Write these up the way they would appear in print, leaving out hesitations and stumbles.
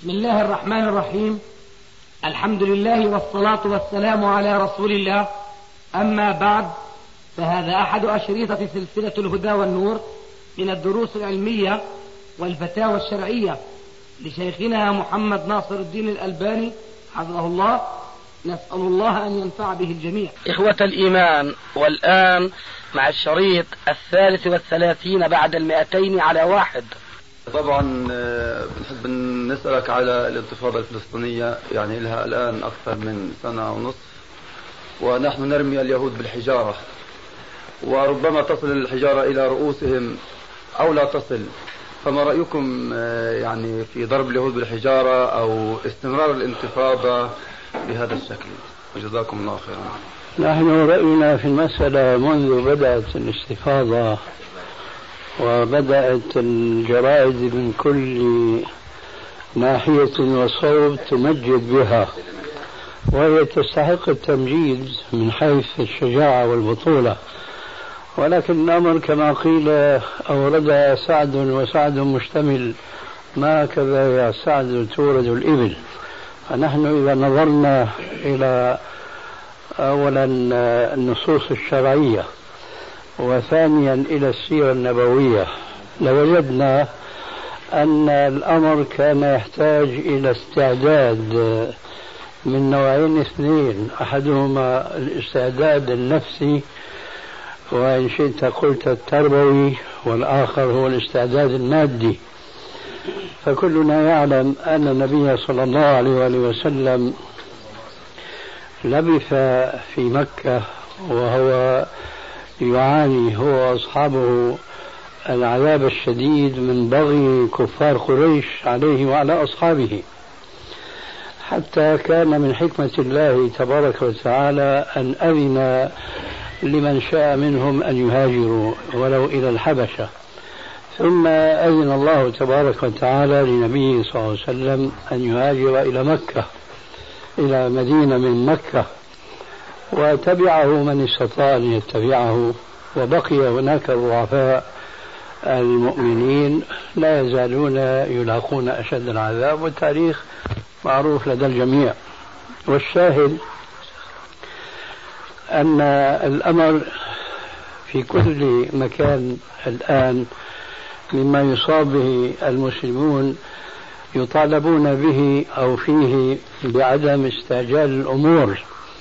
بسم الله الرحمن الرحيم. الحمد لله والصلاة والسلام على رسول الله. أما بعد، فهذا أحد أشريطة سلسلة الهدى والنور من الدروس العلمية والفتاوى الشرعية لشيخنا محمد ناصر الدين الألباني حفظه الله. نسأل الله أن ينفع به الجميع. إخوة الإيمان، والآن مع الشريط 33 بعد 200 طبعا بنحب نسألك على الانتفاضة الفلسطينية، يعني لها الآن أكثر من سنة ونصف، ونحن نرمي اليهود بالحجارة، وربما تصل الحجارة إلى رؤوسهم أو لا تصل. فما رأيكم يعني في ضرب اليهود بالحجارة أو استمرار الانتفاضة بهذا الشكل؟ وجزاكم الله خيرا. نحن رأينا في المسألة منذ بدأت الاستفاضة وبدأت الجرائد من كل ناحية وصوب تمجد بها، وهي تستحق التمجيد من حيث الشجاعة والبطولة، ولكن الأمر كما قيل أورد سعد وسعد مشتمل، ما كذا يا سعد تورد الإبل. فنحن إذا نظرنا إلى أولا النصوص الشرعية وثانيا إلى السيرة النبوية لوجدنا أن الأمر كان يحتاج إلى استعداد من نوعين اثنين، أحدهما الاستعداد النفسي وإن شئت قلت التربوي، والآخر هو الاستعداد المادي. فكلنا يعلم أن النبي صلى الله عليه وآله وسلم لبث في مكة وهو يعاني هو وأصحابه العذاب الشديد من بغي كفار قريش عليه وعلى أصحابه، حتى كان من حكمة الله تبارك وتعالى أن أذن لمن شاء منهم أن يهاجروا ولو إلى الحبشة، ثم أذن الله تبارك وتعالى لنبيه صلى الله عليه وسلم أن يهاجر إلى مكة، إلى مدينة من مكة، وتبعه من استطاع أن يتبعه، وبقي هناك الضعفاء المؤمنين لا يزالون يلاقون أشد العذاب، والتاريخ معروف لدى الجميع. والشاهد أن الأمر في كل مكان الآن مما يصاب به المسلمون يطالبون به أو فيه بعدم استعجال الأمور،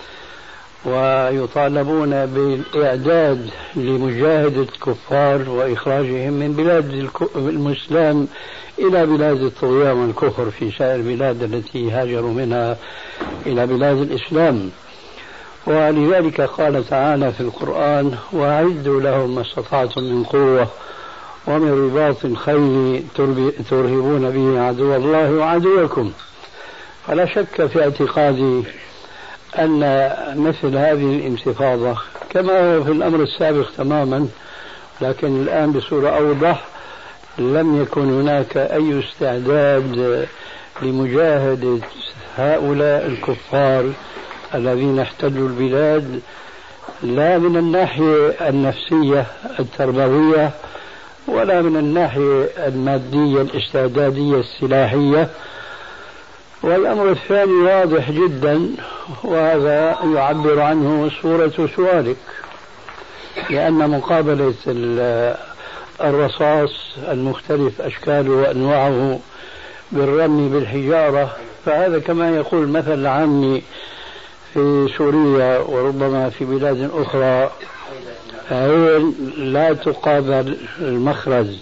ويطالبون بالإعداد لمجاهدة الكفار وإخراجهم من بلاد الإسلام إلى بلاد الطغيان والكفر في سائر البلاد التي هاجروا منها إلى بلاد الإسلام. ولذلك قال تعالى في القرآن: وأعدوا لهم ما استطعتم من قوة ومن رباط الخيل ترهبون به عدو الله وعدوكم. فلا شك في اعتقادي أن مثل هذه الانتفاضة كما هو في الأمر السابق تماما، لكن الآن بصورة أوضح، لم يكن هناك أي استعداد لمجاهدة هؤلاء الكفار الذين احتلوا البلاد، لا من الناحية النفسية التربوية ولا من الناحية المادية الاستعدادية السلاحية. والأمر الثاني واضح جدا، وهذا يعبر عنه صورة سؤالك، لأن مقابلة الرصاص المختلف أشكاله وأنواعه بالرمي بالحجارة، فهذا كما يقول مثل العامي في سوريا وربما في بلاد أخرى: عين لا تقابل المخرج.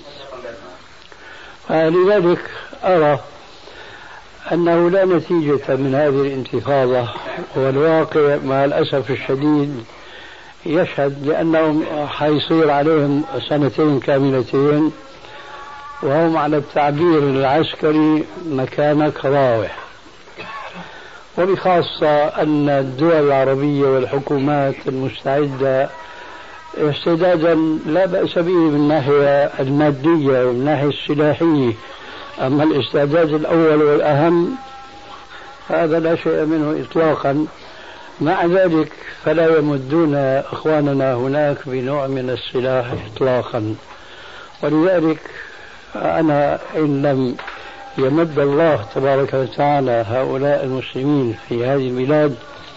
لذلك أرى أنه لا نتيجة من هذه الانتفاضة، والواقع مع الأسف الشديد يشهد لأنهم حيصير عليهم سنتين كاملتين وهم على التعبير العسكري مكانك راوح. وبخاصة أن الدول العربية والحكومات المستعدة استعدادا لا بأس به من الناحية المادية ومن الناحية السلاحية، أما الاستعداد الأول والأهم هذا لا شيء منه إطلاقا. مع ذلك فلا يمدون إخواننا هناك بنوع من السلاح إطلاقا. ولذلك أنا إن لم يمد الله تبارك وتعالى هؤلاء المسلمين في هذه البلاد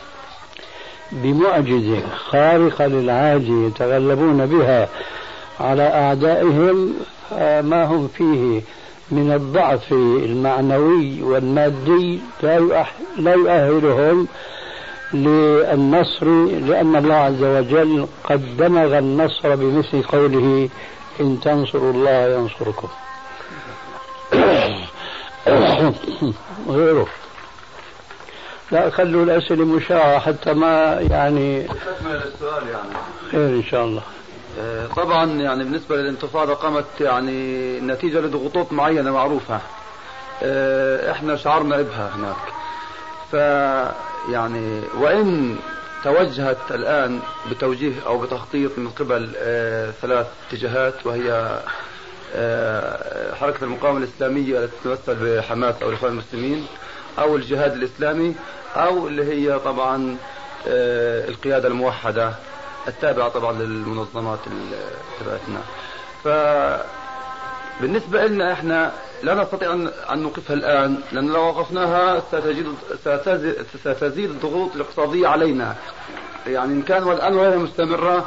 بمعجزة خارقة للعادة يتغلبون بها على أعدائهم ما هم فيه من الضعف المعنوي والمادي لا يؤهلهم للنصر، لأن الله عز وجل قد دمغ النصر بمثل قوله إن تنصروا الله ينصركم. غيره لا خلوا الأسئلة مشاعة حتى ما يعني السؤال يعني خير إن شاء الله. طبعا يعني بالنسبة للانتفاضة قامت يعني نتيجة لضغوطات معينة معروفة، احنا شعرنا بها هناك. يعني وإن توجهت الآن بتوجيه أو بتخطيط من قبل 3 اتجاهات، وهي حركة المقاومة الإسلامية التي تمثل بحماس أو الإخوان المسلمين، أو الجهاد الإسلامي، أو اللي هي طبعا القيادة الموحدة التابعة طبعا للمنظمات تبعتنا. فبالنسبة لنا احنا لا نستطيع أن نوقفها الآن، لأن لو وقفناها ستزيد الضغوط الاقتصادية علينا. يعني إن كان والآن وهي مستمرة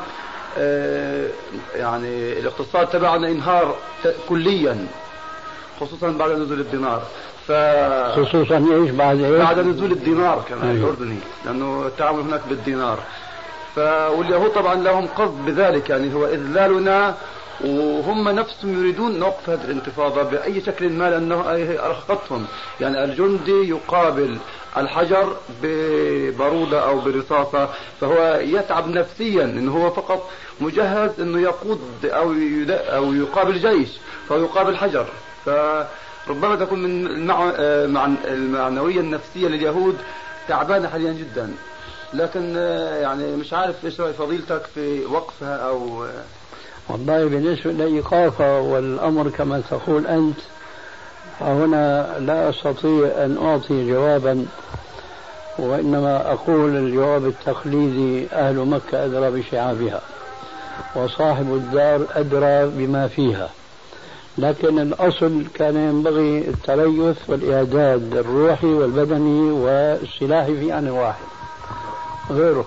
يعني الاقتصاد تبعنا انهار كليا، خصوصا بعد نزول الدينار. خصوصا ايش بعد نزول الدينار كمان الأردني، لأنه التعامل هناك بالدينار. واليهود طبعا لهم قصد بذلك، يعني هو إذلالنا، وهم نفسهم يريدون نوقف هذه الانتفاضة بأي شكل ما، لأنه أرهقتهم. يعني الجندي يقابل الحجر ببارودة أو برصاصة، فهو يتعب نفسيا إنه هو فقط مجهز إنه يقود أو يقابل جيش، فهو يقابل حجر. فربما تكون من المعنوية النفسية لليهود تعبانة حاليا جدا. لكن يعني مش عارف ايش رأي فضيلتك في وقفها او والله بالنسبة لإيقافها والأمر كما تقول أنت، هنا لا أستطيع أن أعطي جوابا، وإنما أقول الجواب التقليدي: أهل مكة أدرى بشعابها، وصاحب الدار أدرى بما فيها. لكن الأصل كان ينبغي التريث والإعداد الروحي والبدني والسلاحي في آن واحد غيره.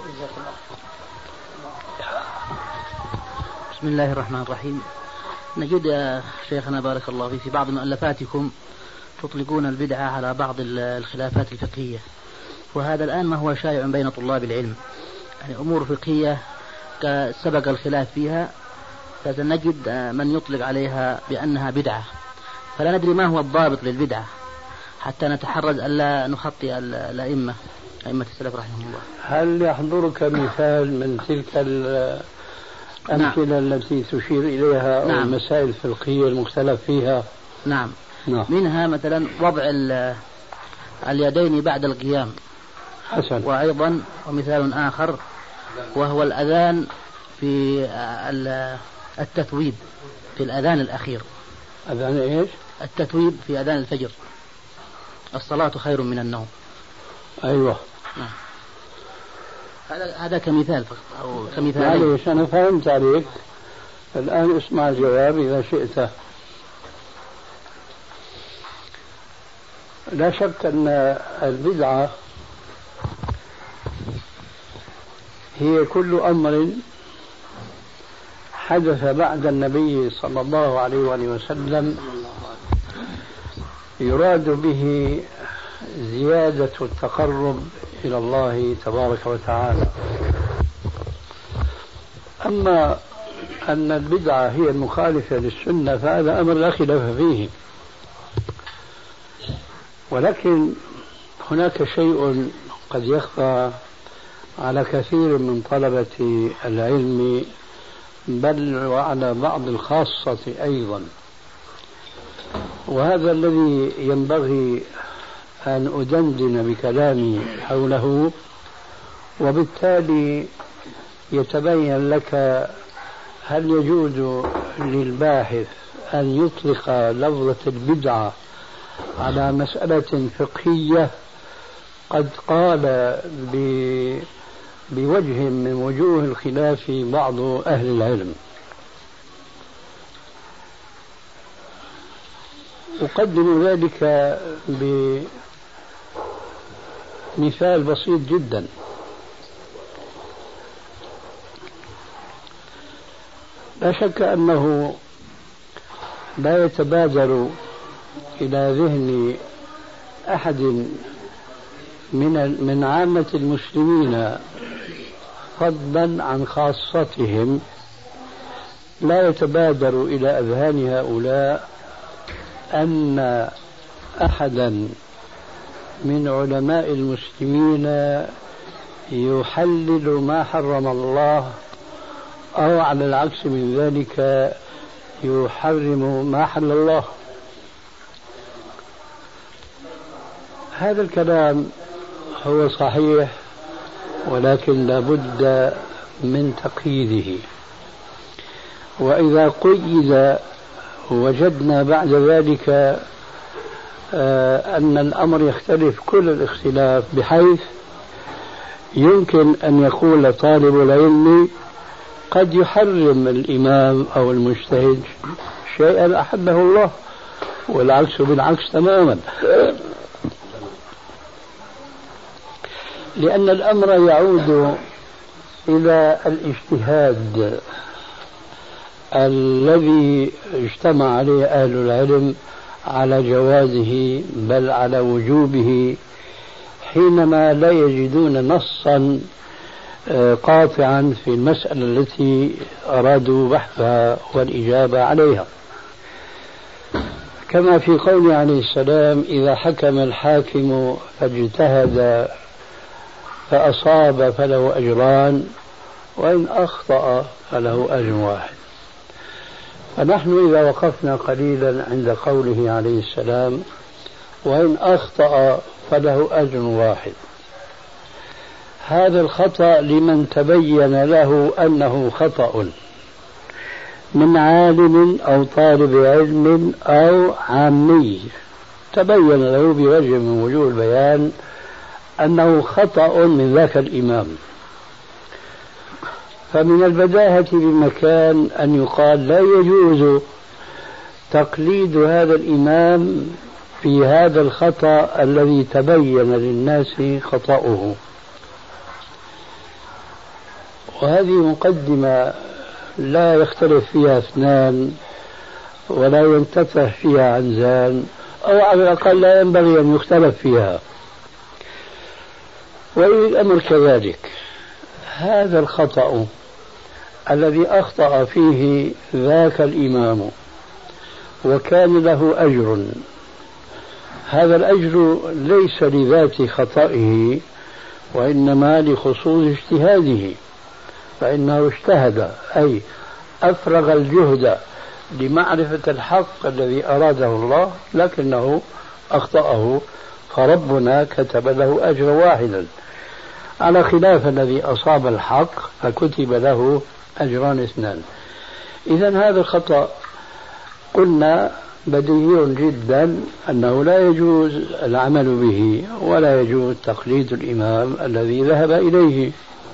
بسم الله الرحمن الرحيم. نجد يا شيخنا بارك الله فيك في بعض مؤلفاتكم تطلقون البدعة على بعض الخلافات الفقهية، وهذا الآن ما هو شائع بين طلاب العلم، يعني أمور فقهية سبق الخلاف فيها، فنجد من يطلق عليها بأنها بدعة، فلا ندري ما هو الضابط للبدعة حتى نتحرز ألا نخطئ الأئمة، أئمة السلف رحمهم الله. هل يحضرك مثال من تلك الأمثلة التي تشير إليها أو المسائل الفقهية المختلف فيها؟ نعم. منها مثلا وضع اليدين بعد القيام. حسن. وأيضا ومثال آخر وهو الأذان في التثويب في الأذان الأخير. أذان إيش؟ التثويب في أذان الفجر: الصلاة خير من النوم. أيوة. هذا كمثال أو كمثال. معليش أنا فهمت عليك، الآن اسمع الجواب إذا شئت. لا شك أن البدعة هي كل أمر حدث بعد النبي صلى الله عليه وآله وسلم يراد به زيادة التقرب إلى الله تبارك وتعالى. أما أن البدعة هي المخالفة للسنة فهذا أمر لا خلاف فيه، ولكن هناك شيء قد يخفى على كثير من طلبة العلم، بل وعلى بعض الخاصة أيضا، وهذا الذي ينبغي أن أدندن بكلامي حوله، وبالتالي يتبين لك هل يجوز للباحث أن يطلق لفظة البدعة على مسألة فقهية قد قال بوجه من وجوه الخلاف بعض أهل العلم. أقدم ذلك بمثال بسيط جدا. لا شك أنه لا يتبادر إلى ذهن أحد من عامة المسلمين فضلا عن خاصتهم، لا يتبادر إلى أذهان هؤلاء أن أحدا من علماء المسلمين يحلل ما حرم الله أو على العكس من ذلك يحرم ما حل الله. هذا الكلام هو صحيح، ولكن لابد من تقييده، وإذا قيد وجدنا بعد ذلك أن الأمر يختلف كل الاختلاف، بحيث يمكن أن يقول طالب العلم قد يحرم الإمام أو المجتهد شيئا أحله الله، والعكس بالعكس تماما، لأن الأمر يعود إلى الاجتهاد الذي اجتمع عليه أهل العلم على جوازه بل على وجوبه، حينما لا يجدون نصا قاطعا في المسألة التي أرادوا بحثها والإجابة عليها. كما في قوله عليه السلام: إذا حكم الحاكم فاجتهد فأصاب فله أجران وإن أخطأ فله أجر واحد. فنحن إذا وقفنا قليلا عند قوله عليه السلام: وإن أخطأ فله أجر واحد، هذا الخطأ لمن تبين له أنه خطأ من عالم أو طالب علم أو عامي، تبين له بوجه من وجوه البيان أنه خطأ من ذاك الإمام، فمن البداهة بمكان أن يقال لا يجوز تقليد هذا الإمام في هذا الخطأ الذي تبين للناس خطأه. وهذه مقدمة لا يختلف فيها اثنان ولا ينتفه فيها عنزان، أو على الأقل لا ينبغي أن يختلف فيها. والأمر كذلك، هذا الخطأ الذي أخطأ فيه ذاك الإمام وكان له أجر، هذا الأجر ليس لذات خطئه وإنما لخصوص اجتهاده، فإنه اجتهد أي أفرغ الجهد لمعرفة الحق الذي أراده الله، لكنه أخطأه، فربنا كتب له أجر واحدا، على خلاف الذي أصاب الحق فكتب له أجران اثنان. إذن هذا الخطأ قلنا بديهي جدا أنه لا يجوز العمل به ولا يجوز تقليد الإمام الذي ذهب إليه.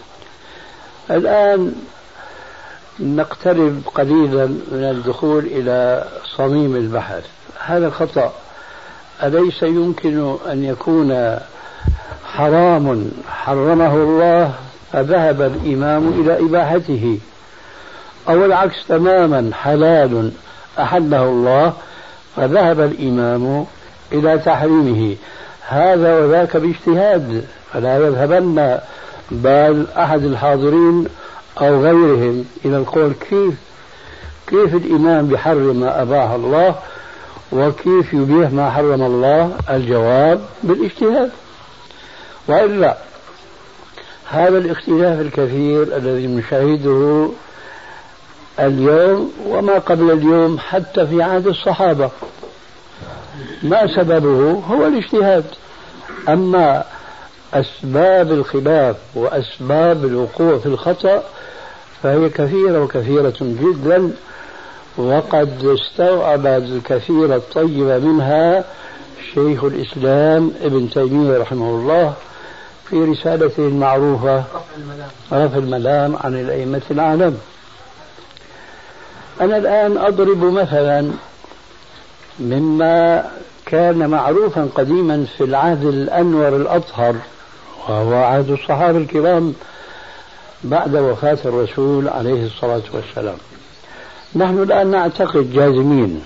الآن نقترب قليلا من الدخول إلى صميم البحث. هذا الخطأ أليس يمكن أن يكون حرام حرمه الله فذهب الإمام إلى إباحته، أو العكس تماما حلال أحله الله فذهب الإمام إلى تحريمه؟ هذا وذاك باجتهاد، فلا يذهبن بال أحد الحاضرين أو غيرهم إلى القول كيف الإمام بحرم ما أباح الله وكيف يبيح ما حرم الله. الجواب بالاجتهاد. وإلا هذا الاختلاف الكثير الذي نشاهده اليوم وما قبل اليوم حتى في عهد الصحابة، ما سببه؟ هو الاجتهاد. أما أسباب الخلاف وأسباب الوقوع في الخطأ فهي كثيرة وكثيرة جدا، وقد استوعب الكثير الطيب منها شيخ الإسلام ابن تيمية رحمه الله في رسالته المعروفة رفع الملام عن الأئمة الأعلام. أنا الآن أضرب مثلا مما كان معروفا قديما في العهد الأنور الأطهر، وهو عهد الصحابة الكرام بعد وفاة الرسول عليه الصلاة والسلام. نحن الآن نعتقد جازمين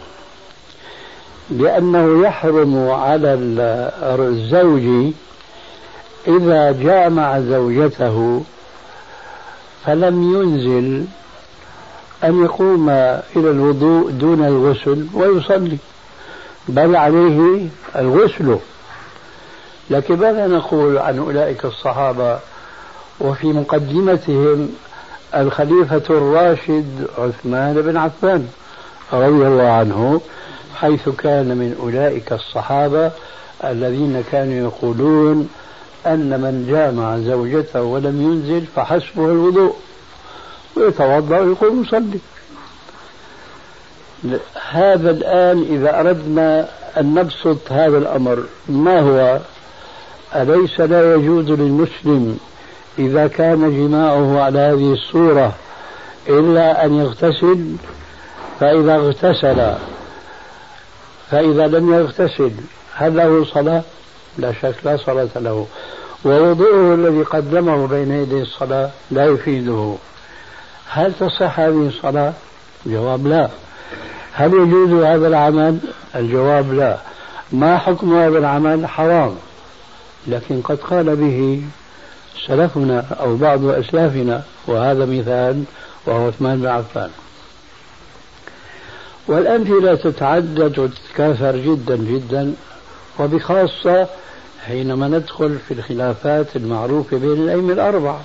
بأنه يحرم على الزوج إذا جامع زوجته فلم ينزل أن يقوم إلى الوضوء دون الغسل ويصلي، بل عليه الغسل. لكن ماذا نقول عن أولئك الصحابة وفي مقدمتهم الخليفة الراشد عثمان بن عفان رضي الله عنه، حيث كان من أولئك الصحابة الذين كانوا يقولون أن من جامع زوجته ولم ينزل فحسبه الوضوء ويتوضأ ويقوم يصلي. هذا الآن إذا أردنا أن نبسط هذا الأمر ما هو؟ أليس لا يجوز للمسلم إذا كان جماعه على هذه الصورة إلا أن يغتسل؟ فإذا اغتسل فإذا لم يغتسل هل له صلاة؟ لا شك لا صلاة له، ووضوءه الذي قدمه بين يدي الصلاة لا يفيده. هل تصح هذه الصلاة؟ الجواب لا. هل يجوز هذا العمل؟ الجواب لا. ما حكم هذا العمل؟ حرام، لكن قد قال به سلفنا أو بعض أسلافنا، وهذا مثال وهو عثمان بن عفان. والأمثلة تتعدد وتتكاثر جدا جدا، وبخاصة حينما ندخل في الخلافات المعروفة بين الأئمة الأربعة.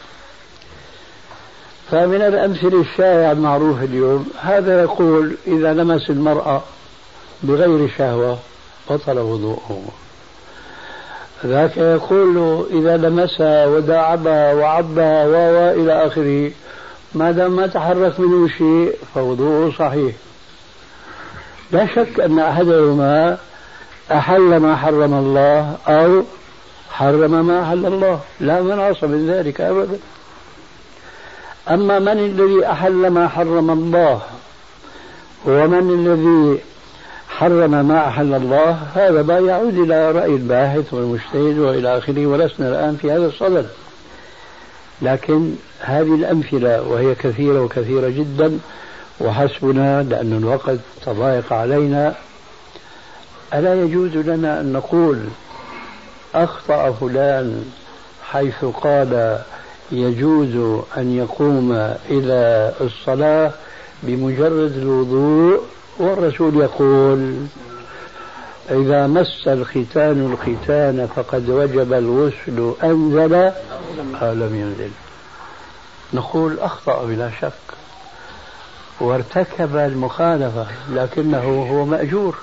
فمن الأمثلة الشائعة المعروفة اليوم هذا يقول إذا لمس المرأة بغير شهوة بطل وضوءه، ذاك يقول إذا لمسها وداعبها وعضها وإلى آخره ما دام ما تحرك منه شيء فوضوءه صحيح. لا شك أن أحدهما أحل ما حرم الله أو حرم ما أحل الله، لا مناص من ذلك أبدا. أما من الذي أحل ما حرم الله ومن الذي حرم ما أحل الله، هذا ما يعود إلى رأي الباحث والمجتهد وإلى آخره، ولسنا الآن في هذا الصدد. لكن هذه الأمثلة وهي كثيرة وكثيرة جدا وحسبنا لأن الوقت تضايق علينا. ألا يجوز لنا أن نقول أخطأ فلان حيث قال يجوز أن يقوم إلى الصلاة بمجرد الوضوء، والرسول يقول إذا مس الختان الختان فقد وجب الغسل أنزل أو لم ينزل؟ نقول أخطأ بلا شك وارتكب المخالفة، لكنه هو مأجور.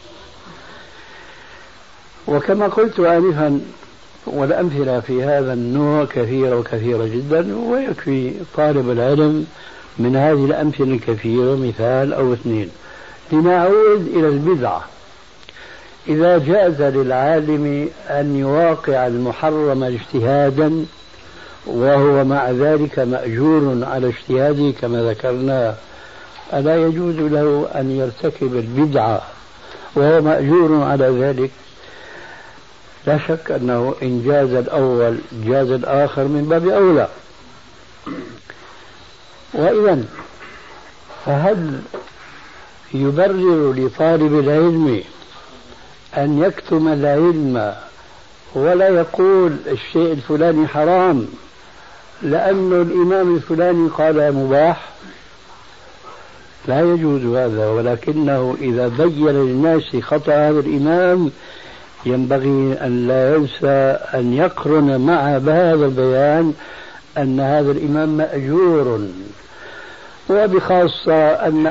وكما قلت آنفا والأمثلة في هذا النوع كثيرة وكثيرة جدا، ويكفي طالب العلم من هذه الأمثلة الكثيرة مثال أو اثنين. لنعود إلى البدعة. إذا جاز للعالم أن يواقع المحرم اجتهادا وهو مع ذلك مأجور على اجتهاده كما ذكرنا، ألا يجوز له أن يرتكب البدعة وهو مأجور على ذلك؟ لا شك أنه إن جاز الأول جاز الآخر من باب أولى. وإذا فهل يبرر لطالب العلم أن يكتم العلم ولا يقول الشيء الفلاني حرام لأن الإمام الفلاني قال مباح؟ لا يجوز هذا. ولكنه إذا بين للناس خطأ هذا الإمام ينبغي أن لا ينسى أن يقرن مع هذا البيان أن هذا الإمام مأجور. وبخاصة أن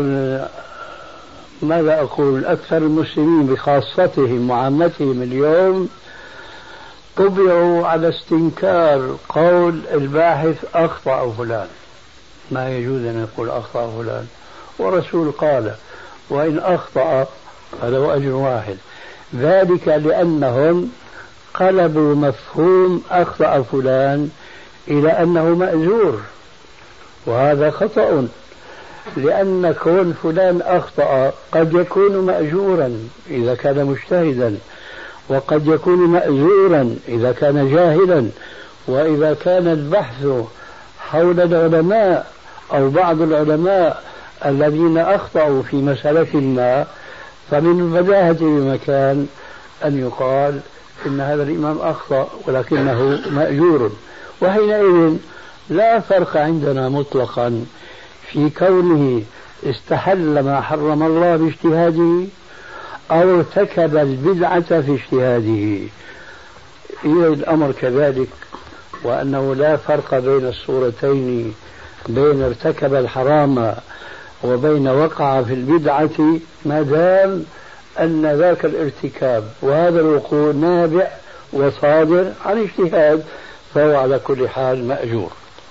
أكثر المسلمين بخاصتهم وعامتهم اليوم طبعوا على استنكار قول الباحث أخطأ فلان. ما يجوز أن يقول أخطأ فلان، والرسول قال وإن أخطأ فله أجر واحد. ذلك لأنهم قلبوا مفهوم أخطأ فلان إلى أنه مأجور، وهذا خطأ. لأن كون فلان أخطأ قد يكون مأجورا إذا كان مجتهدا، وقد يكون مأزورا إذا كان جاهلا. وإذا كان البحث حول العلماء أو بعض العلماء الذين أخطأوا في مسألة ما، فمن البداهة بمكان أن يقال إن هذا الإمام أخطأ ولكنه مأجور. وحينئذ لا فرق عندنا مطلقا في كونه استحل ما حرم الله باجتهاده أو ارتكب البدعة في اجتهاده. إذا الأمر كذلك، وأنه لا فرق بين الصورتين، بين ارتكب الحرام وبين وقع في البدعة، ما دام أن ذاك الارتكاب وهذا الوقوع نابع وصادر عن اجتهاد، فهو على كل حال مأجور.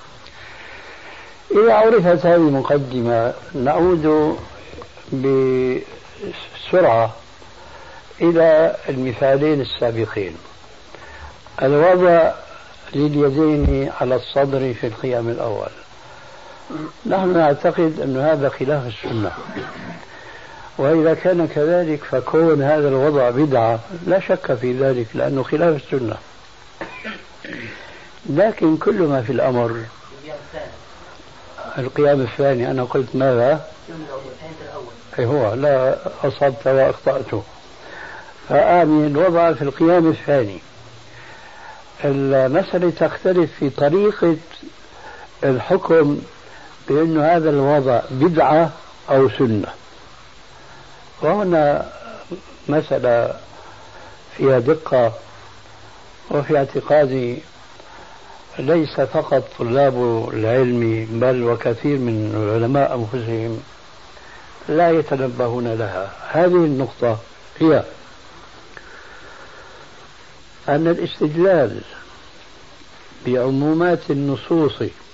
إذا عرفت هذه المقدمة نعود بسرعة إلى المثالين السابقين. الوضع لليدين على الصدر في القيام الأول، نحن نعتقد أن هذا خلاف السنة، وإذا كان كذلك فكون هذا الوضع بدعة لا شك في ذلك لأنه خلاف السنة. لكن كل ما في الأمر القيام الثاني. أنا قلت ماذا؟ أي هو لا أصبت وأخطأت، فآمن الوضع في القيام الثاني. المسألة تختلف في طريقة الحكم بأن هذا الوضع بدعة أو سنة، وهنا مسألة فيها دقة، وفي اعتقادي ليس فقط طلاب العلم بل وكثير من العلماء أنفسهم لا يتنبهون لها. هذه النقطة هي أن الاستدلال بعمومات النصوص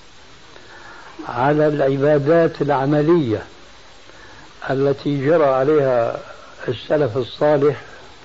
على العبادات العملية التي جرى عليها السلف الصالح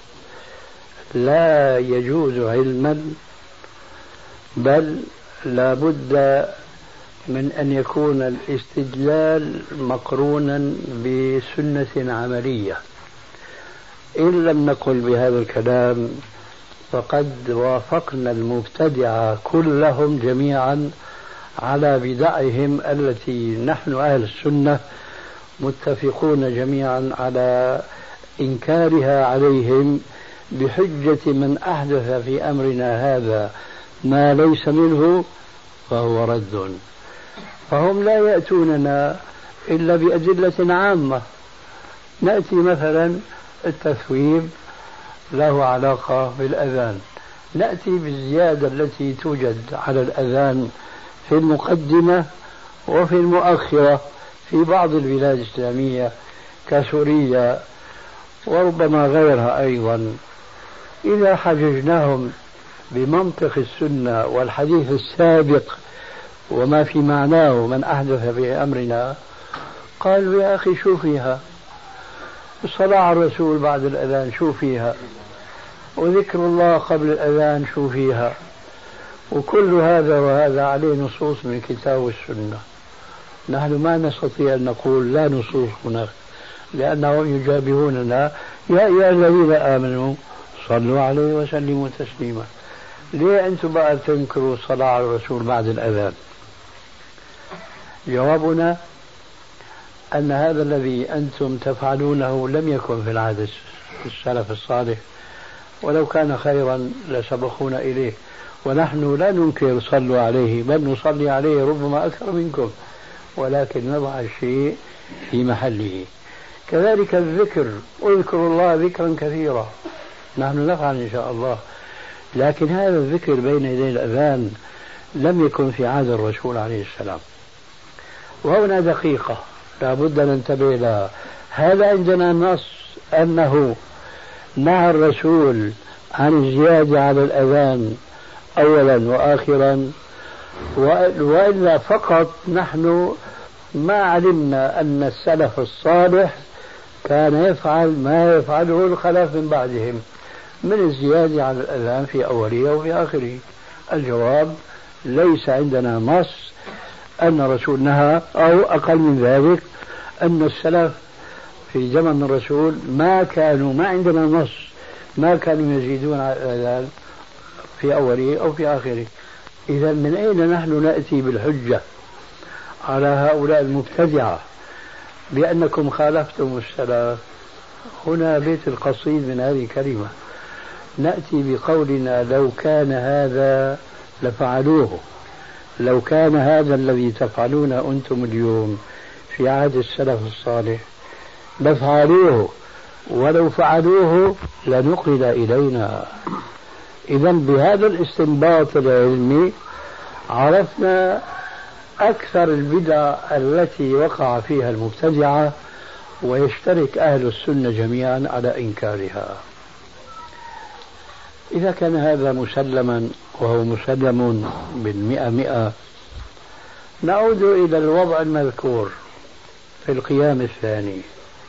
لا يجوز علما، بل لا بد من أن يكون الاستدلال مقرونا بسنة عملية. إن لم نقل بهذا الكلام فقد وافقنا المبتدعة كلهم جميعا على بدعهم التي نحن أهل السنة متفقون جميعا على إنكارها عليهم بحجة من أحدث في أمرنا هذا ما ليس منه فهو رد. فهم لا يأتوننا إلا بأدلة عامة. نأتي مثلا التثويب له علاقة بالأذان، نأتي بالزيادة التي توجد على الأذان في المقدمة وفي المؤخرة في بعض البلاد الإسلامية كسوريا وربما غيرها أيضا. إذا حججناهم بمنطق السنة والحديث السابق وما في معناه من أحدث في أمرنا، قالوا يا أخي شو فيها الصلاة على الرسول بعد الأذان، شو فيها وذكر الله قبل الأذان، شو فيها، وكل هذا وهذا عليه نصوص من الكتاب والسنة. نحن ما نستطيع أن نقول لا نصوص هناك، لأنهم يجابهوننا يا أيها الذين آمنوا صلوا عليه وسلموا تسليما. ليه أنتم بقى تنكروا الصلاة على الرسول بعد الأذان؟ جوابنا أن هذا الذي أنتم تفعلونه لم يكن في العهد السلف الصالح، ولو كان خيرا لسبقونا إليه. ونحن لا ننكر صلوا عليه، بل نصلي عليه ربما أكثر منكم، ولكن نضع الشيء في محله. كذلك الذكر، اذكروا الله ذكرا كثيرا، نحن نفعل إن شاء الله، لكن هذا الذكر بين يدي الأذان لم يكن في عهد الرسول عليه السلام. وهنا دقيقة لا بد أن ننتبه لها. هذا عندنا نص أنه نهى الرسول عن الزيادة على الأذان أولا وآخرا، وإلا فقط نحن ما علمنا أن السلف الصالح كان يفعل ما يفعله الخلف من بعدهم من الزيادة على الأذان في أوله وفي آخره. الجواب ليس عندنا نص أن الرسول نهى أو أقل من ذلك أن السلف في زمن الرسول ما عندنا نص ما كانوا يزيدون على الأذان في أوله أو في آخره. إذا من أين نحن نأتي بالحجة على هؤلاء المبتدعة بأنكم خالفتم السلف؟ هنا بيت القصيد من هذه الكلمة، نأتي بقولنا لو كان هذا لفعلوه، لو كان هذا الذي تفعلون أنتم اليوم في عهد السلف الصالح لفعلوه، ولو فعلوه لنقل إلينا. إذا بهذا الاستنباط العلمي عرفنا أكثر البدع التي وقع فيها المبتدعة، ويشترك أهل السنة جميعا على إنكارها. إذا كان هذا مسلما، وهو مسلم بالمئة، نعود إلى الوضع المذكور في القيام الثاني.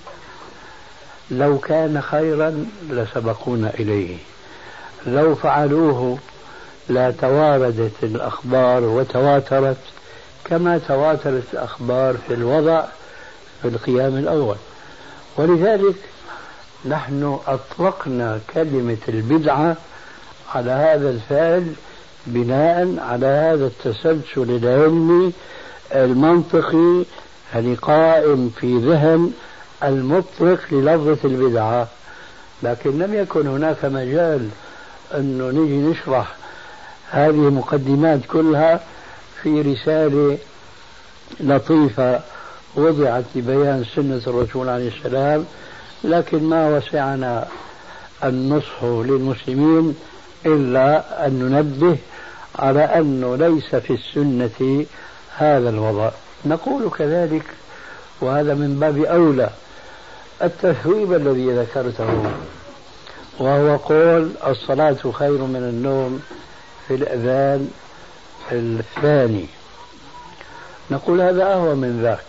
لو كان خيرا لسبقونا إليه، لو فعلوه لا تواردت الأخبار وتواترت كما تواترت الأخبار في الوضع في القيام الأول. ولذلك نحن أطلقنا كلمة البدعة على هذا الفعل بناء على هذا التسلسل العلمي المنطقي القائم في ذهن المطلق للفظة البدعة. لكن لم يكن هناك مجال أنه نجي نشرح هذه المقدمات كلها في رسالة لطيفة وضعت لبيان سنة الرسول عليه السلام، لكن ما وسعنا النصح للمسلمين إلا أن ننبه على أنه ليس في السنة هذا الوضع. نقول كذلك، وهذا من باب أولى، التثويب الذي ذكرته وهو قول الصلاة خير من النوم في الأذان الثاني، نقول هذا أهوى من ذاك،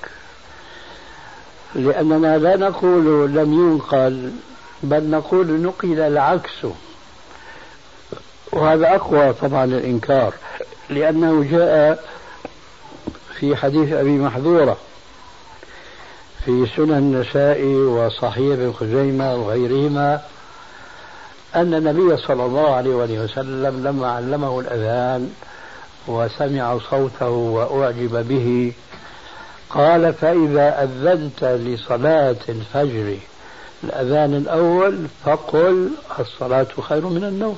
لأننا لا نقول لم ينقل، بل نقول نقل العكس، وهذا أقوى طبعا الإنكار، لأنه جاء في حديث أبي محذورة في سنن النسائي وصحيح ابن خزيمة وغيرهما أن النبي صلى الله عليه وسلم لما علمه الأذان وسمع صوته وأعجب به قال: فإذا أذنت لصلاة الفجر الأذان الأول فقل الصلاة خير من النوم.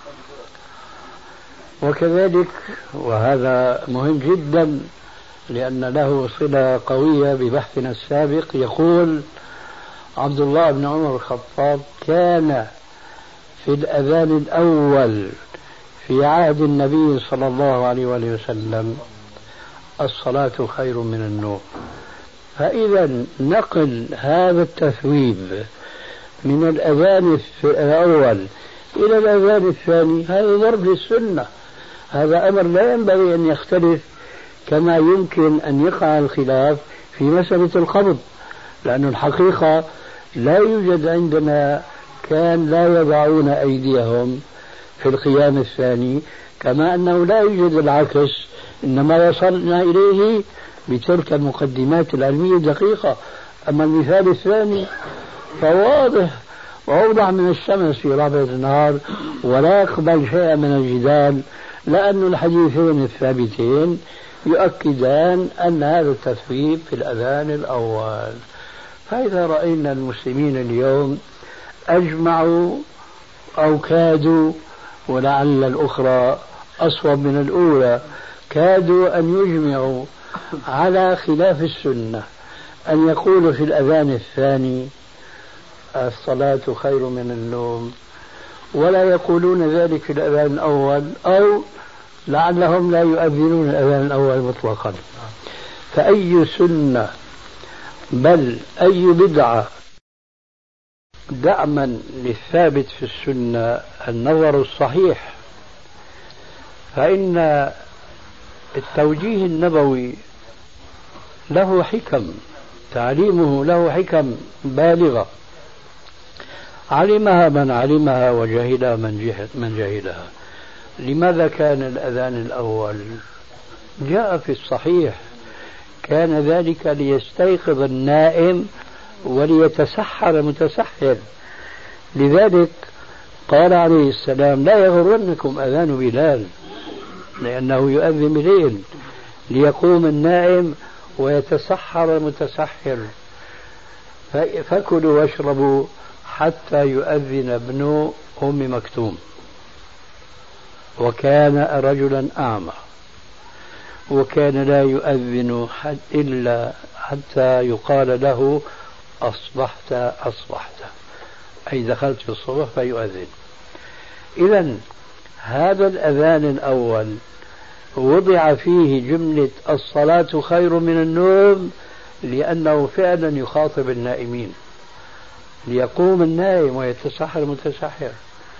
وكذلك، وهذا مهم جدا لأن له صلة قوية ببحثنا السابق، يقول عبد الله بن عمر الخطاب: كان في الأذان الأول في عهد النبي صلى الله عليه وسلم الصلاة خير من النوم. فإذا نقل هذا التثويب من الأذان الأول إلى الأذان الثاني هذا ضرب للسنة، هذا أمر لا ينبغي أن يختلف، كما يمكن أن يقع الخلاف في مسألة القبض، لأن الحقيقة لا يوجد عندنا كان لا يضعون أيديهم في القيام الثاني، كما أنه لا يوجد العكس، إنما وصلنا إليه بتلك المقدمات العلمية الدقيقة. أما المثال الثاني فواضح وأوضح من الشمس في رابعة النهار، ولا يقبل شيئا من الجدال، لأن الحديثين الثابتين يؤكدان أن هذا التثويب في الأذان الأول. فإذا رأينا المسلمين اليوم أجمعوا أو كادوا، ولعل الأخرى أصوب من الأولى، كادوا أن يجمعوا على خلاف السنة، أن يقولوا في الأذان الثاني الصلاة خير من النوم، ولا يقولون ذلك في الأذان الأول، أو لعلهم لا يؤذنون الأذان الأول مطلقا. فأي سنة بل أي بدعة دعما للثابت في السنة النظر الصحيح، فإن التوجيه النبوي له حكم، تعليمه له حكم بالغة علمها من علمها وجهلها من جهلها. لماذا كان الأذان الأول؟ جاء في الصحيح كان ذلك ليستيقظ النائم وليتسحر المتسحر. لذلك قال عليه السلام: لا يغرنكم أذان بلال، لأنه يؤذن بليل ليقوم النائم ويتسحر المتسحر. فكلوا واشربوا حتى يؤذن ابن أم مكتوم. وكان رجلا أعمى، وكان لا يؤذن إلا حتى يقال له: أصبحت أصبحت، أي دخلت في الصبح فيؤذن. إذن هذا الأذان الأول وضع فيه جملة الصلاة خير من النوم، لأنه فعلا يخاطب النائمين، ليقوم النائم ويتسحر المتسحر.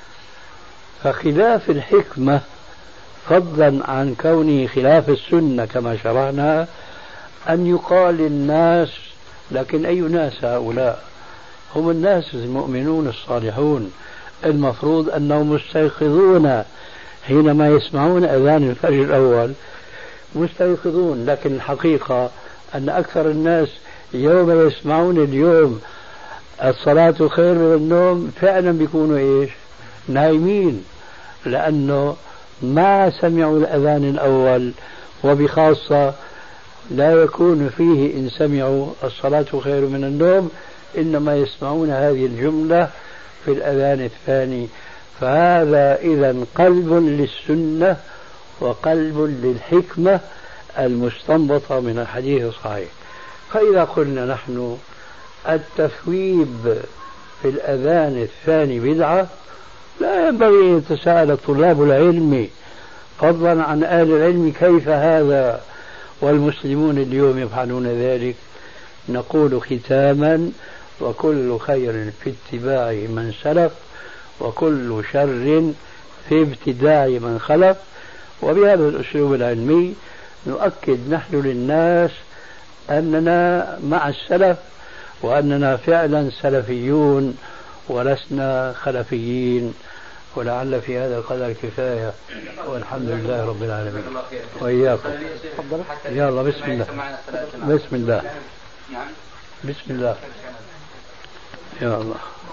فخلاف الحكمة، فضلا عن كونه خلاف السنة كما شرعنا، أن يقال للناس، لكن أي ناس هؤلاء؟ هم الناس المؤمنون الصالحون، المفروض أنهم مستيقظون حينما يسمعون أذان الفجر الأول، مستيقظون. لكن الحقيقة أن أكثر الناس يوم يسمعون اليوم الصلاة خير من النوم فعلا بيكونوا إيش؟ نايمين، لأنه ما سمعوا الأذان الأول، وبخاصة لا يكون فيه إن سمعوا الصلاة خير من النوم، إنما يسمعون هذه الجملة في الأذان الثاني. فهذا إذن قلب للسنة وقلب للحكمة المستنبطة من الحديث الصحيح. فإذا قلنا نحن التثويب في الأذان الثاني بدعة، لا ينبغي أن يتساءل طلاب العلم فضلا عن أهل العلم كيف هذا والمسلمون اليوم يفعلون ذلك. نقول ختاما: وكل خير في اتباع من سلف، وكل شر في ابتداع من خلف. وبهذا الأسلوب العلمي نؤكد نحن للناس أننا مع السلف، وأننا فعلا سلفيون ولسنا خلفيين. ولعل في هذا القدر كفاية، والحمد لله رب العالمين. وإياكم. يلا بسم الله. بسم الله. بسم الله. يا الله.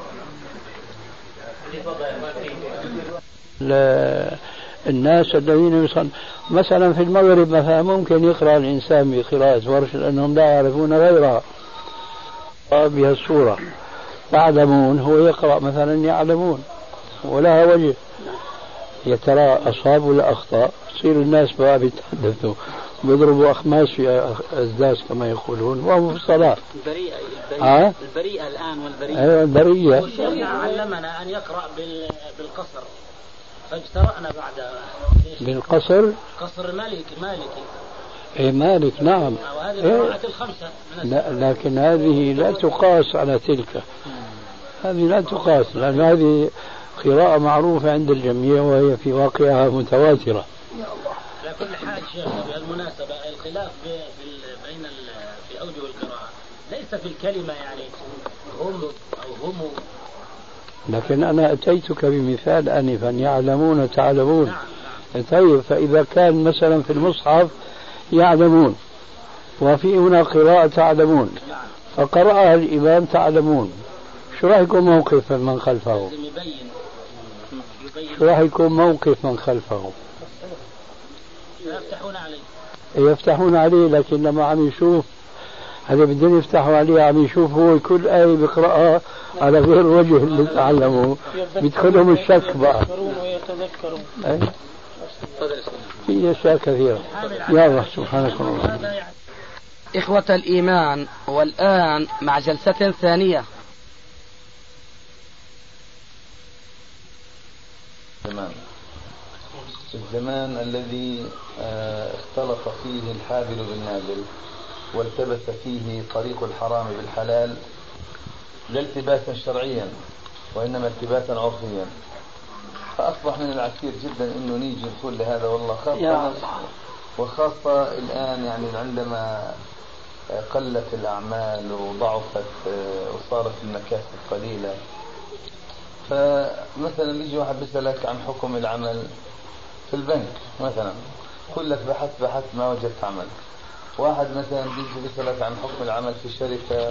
الناس الذين يصلون مثلا في المغرب مثلا ممكن يقرأ الإنسان بقراءة ورش لأنهم لا يعرفون غيرها بها الصورة. يعلمون، هو يقرأ مثلا يعلمون ولا وجه، يترى أصاب ولا أخطأ. يصير الناس بقى بيتحدثوا بيضربوا أخماس في أسداس كما يقولون وهم في الصلاة. البريئة الآن والبريئة. أيوة البريئة. والشيخ علمنا أن يقرأ بالقصر، فاجترأنا بعد بالقصر. قصر مالكي. إيه مالك، نعم. وهذه قراءة الخمسة. لكن هذه لا تقاس على تلك، هذه لا تقاس، لأن هذه قراءة معروفة عند الجميع وهي في واقعها متواترة. على كل حال شيخ، بالمناسبة الخلاف بين في أوجه القراءة ليس في الكلمة، يعني هم أو هم. لكن أنا أتيتك بمثال آنفا: يعلمون تعلمون. نعم. طيب، فإذا كان مثلا في المصحف يعلمون وفي هنا قراءة تعلمون، فقرأها الإمام تعلمون، شو راح يكون موقف من خلفه؟ شو راح يكون موقف من خلفه؟ يفتحون عليه، لكن لما عم يشوف هذا بدهم يفتحوا عليه، عم يشوف هو كل آية بيقرأها على غير وجه اللي تعلموا، بيدخلهم الشك بقى. في أشياء كثيرة. يا الله سبحانك اللهم. إخوة الإيمان، والآن مع جلسة ثانية. الزمان الذي اختلط فيه الحابل بالنابل والتبس فيه طريق الحرام بالحلال، لا التباسا شرعيا وإنما التباسا عرفيا. فأصبح من العسير جدا إنه نيجي نقول لهذا والله، وخاصة الآن يعني عندما قلت الأعمال وضعفت وصارت المكاسب قليلة. فمثلا بيجي واحد بيسألك عن حكم العمل في البنك مثلا، يقول لك بحثت ما وجدت عمل. واحد مثلا بيجي بيسألك عن حكم العمل في شركة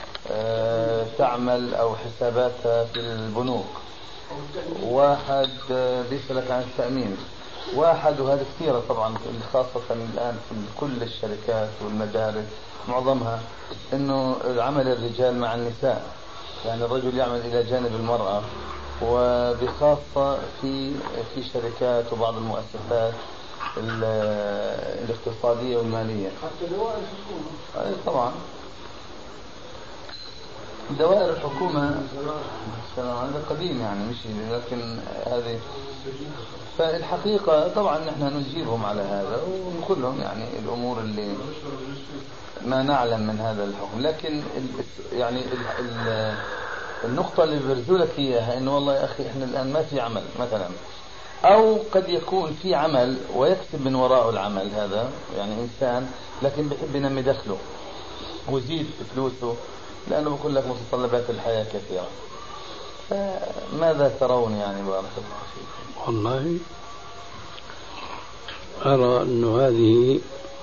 تعمل أو حساباتها في البنوك، واحد بيسألك عن التأمين، واحد، وهذا كثيرة طبعا خاصة الآن في كل الشركات والمدارس معظمها، إنه العمل الرجال مع النساء، يعني الرجل يعمل إلى جانب المرأة، وبخاصة في شركات وبعض المؤسسات الاقتصادية والمالية. حتى دوائر الحكومة طبعا، دوائر الحكومة هذا قديم يعني مش، لكن هذه فالحقيقة طبعا نحن نجيبهم على هذا ونقول لهم يعني الأمور اللي ما نعلم من هذا الحكم، لكن يعني النقطة اللي بيرزوا لك إياها إنه والله يا أخي إحنا الآن ما في عمل مثلا، أو قد يكون في عمل ويكسب من وراءه العمل هذا، يعني إنسان لكن بيحب ينمي دخله ويزيد فلوسه، لأنه بقول لك متطلبات الحياة كثيرة. فماذا ترون يعني بارك الله فيكم؟ والله أرى أن هذه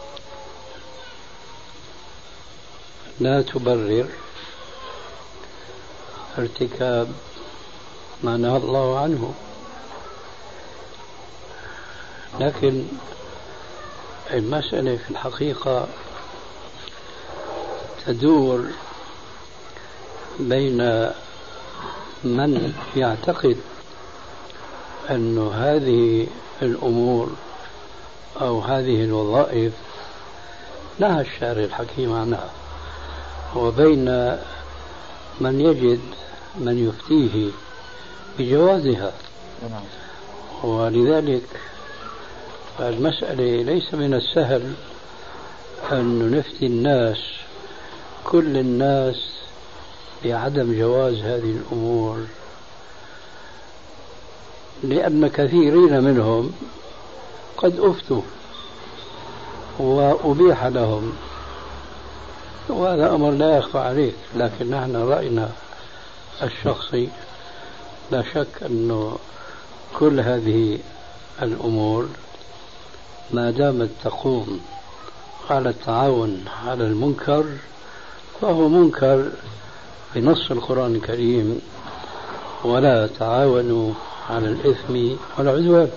لا تبرر ارتكاب ما نهى الله عنه، لكن المسألة في الحقيقة تدور بين من يعتقد أن هذه الأمور أو هذه الوظائف نهى الشارع الحكيم عنها، وبين من يجد من يفتيه بجوازها. ولذلك المسألة ليس من السهل أن نفتي الناس كل الناس بعدم جواز هذه الأمور، لأن كثيرين منهم قد أفتوا وأبيح لهم، وهذا أمر لا يخفى عليك. لكن نحن رأينا الشخصي لا شك أنه كل هذه الأمور ما دامت تقوم على التعاون على المنكر فهو منكر بنص القرآن الكريم: ولا تعاونوا على الإثم والعدوان.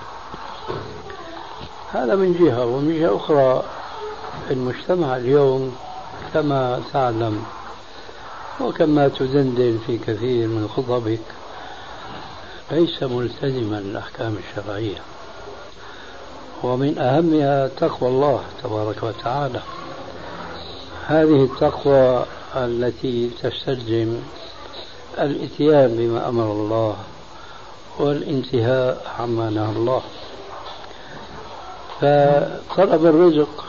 هذا من جهة، ومن جهة أخرى المجتمع اليوم كما تعلم وكما تدندن في كثير من خطبك ليس ملتزما الأحكام الشرعية، ومن أهمها تقوى الله تبارك وتعالى. هذه التقوى التي تستلزم الاتيان بما أمر الله والانتهاء عما نهى الله. فطلب الرزق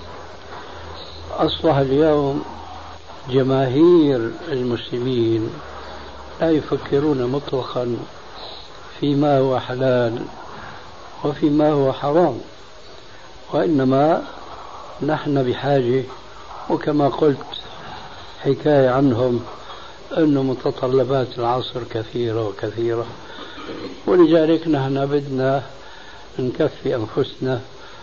أصبح اليوم جماهير المسلمين لا يفكرون مطلقا فيما هو حلال وفيما هو حرام، وإنما نحن بحاجة، وكما قلت حكاية عنهم أن متطلبات العصر كثيرة وكثيرة، ولذلك نحن بدنا نكفي أنفسنا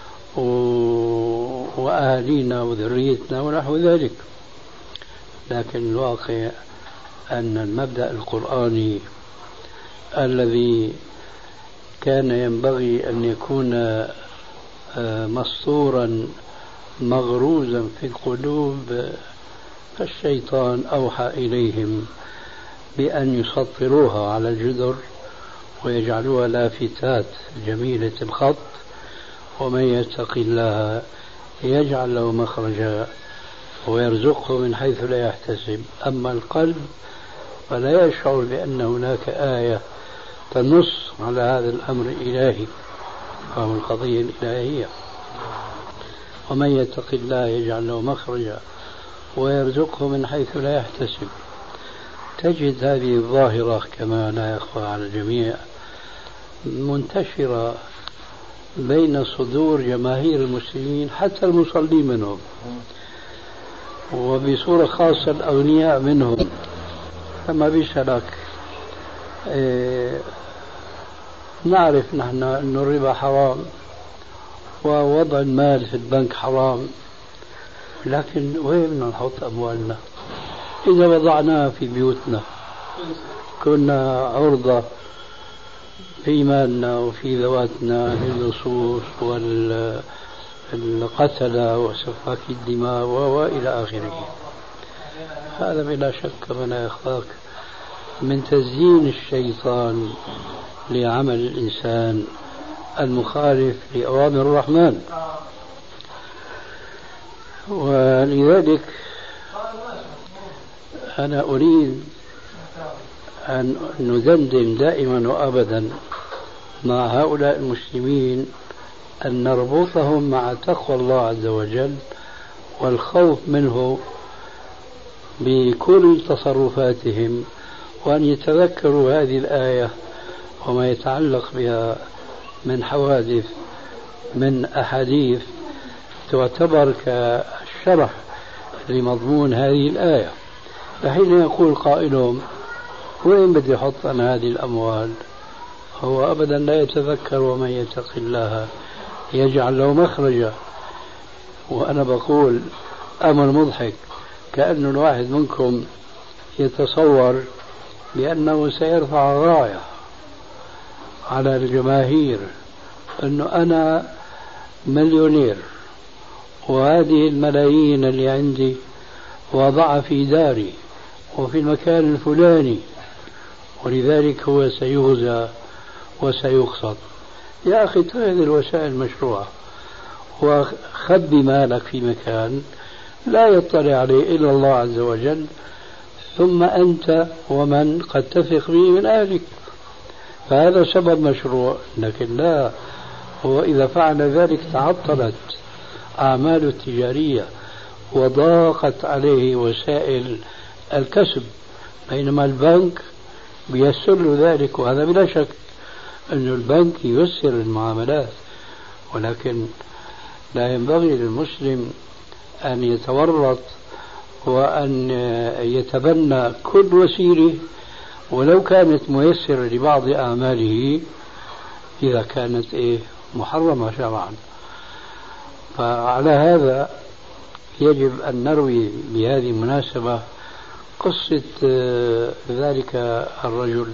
وأهالينا وذريتنا ونحو ذلك. لكن الواقع أن المبدأ القرآني الذي كان ينبغي أن يكون مسطورا مغروزا في القلوب، فالشيطان أوحى إليهم بأن يسطروها على الجدر ويجعلوها لافتات جميلة الخط: ومن يتق الله يجعل له مخرجا ويرزقه من حيث لا يحتسب. أما القلب فلا يشعر بأن هناك آية تنص على هذا الأمر الإلهي أو القضية الإلهية. ومن يتق الله يجعل له مخرجا ويرزقه من حيث لا يحتسب. تجد هذه الظاهرة كما لا يخفى على الجميع منتشرة بين صدور جماهير المسلمين حتى المصلين منهم، وبصورة خاصة الأغنياء منهم. كما بيسألك نعرف نحن أن الربا حرام ووضع المال في البنك حرام، لكن وين بدنا نحط أموالنا؟ إذا وضعناها في بيوتنا كنا عرضة في إيماننا وفي ذواتنا للصوص والقتلة وسفاك الدماء وإلى آخره. هذا بلا شك من يخاك من تزيين الشيطان لعمل الإنسان المخالف لأوامر الرحمن. ولذلك أنا أريد أن ندندن دائما وأبدا مع هؤلاء المسلمين أن نربطهم مع تقوى الله عز وجل والخوف منه بكل تصرفاتهم، وأن يتذكروا هذه الآية وما يتعلق بها من حوادث من أحاديث تعتبر كالشرح لمضمون هذه الآية. فحين يقول قائلهم وين بدي أحط أنا هذه الأموال، هو أبدا لا يتذكر ومن يتق الله يجعل له مخرجا. وأنا بقول أمر مضحك، كأن الواحد منكم يتصور بأنه سيرفع راية على الجماهير أنه أنا مليونير وهذه الملايين اللي عندي وضعها في داري وفي المكان الفلاني، ولذلك هو سيغزى وسيقصد. يا أخي هذه الوسائل مشروعة، وخبي مالك في مكان لا يطلع عليه إلا الله عز وجل، ثم أنت ومن قد تثق به من أهلك، فهذا سبب مشروع. لكن لا، هو إذا فعل ذلك تعطلت أعماله التجارية وضاقت عليه وسائل الكسب، بينما البنك بيسر له ذلك. وهذا بلا شك أن البنك ييسر المعاملات، ولكن لا ينبغي للمسلم أن يتورط وأن يتبنى كل وسيلة ولو كانت ميسرة لبعض أعماله إذا كانت محرمة شرعا. فعلى هذا يجب أن نروي بهذه المناسبة قصة ذلك الرجل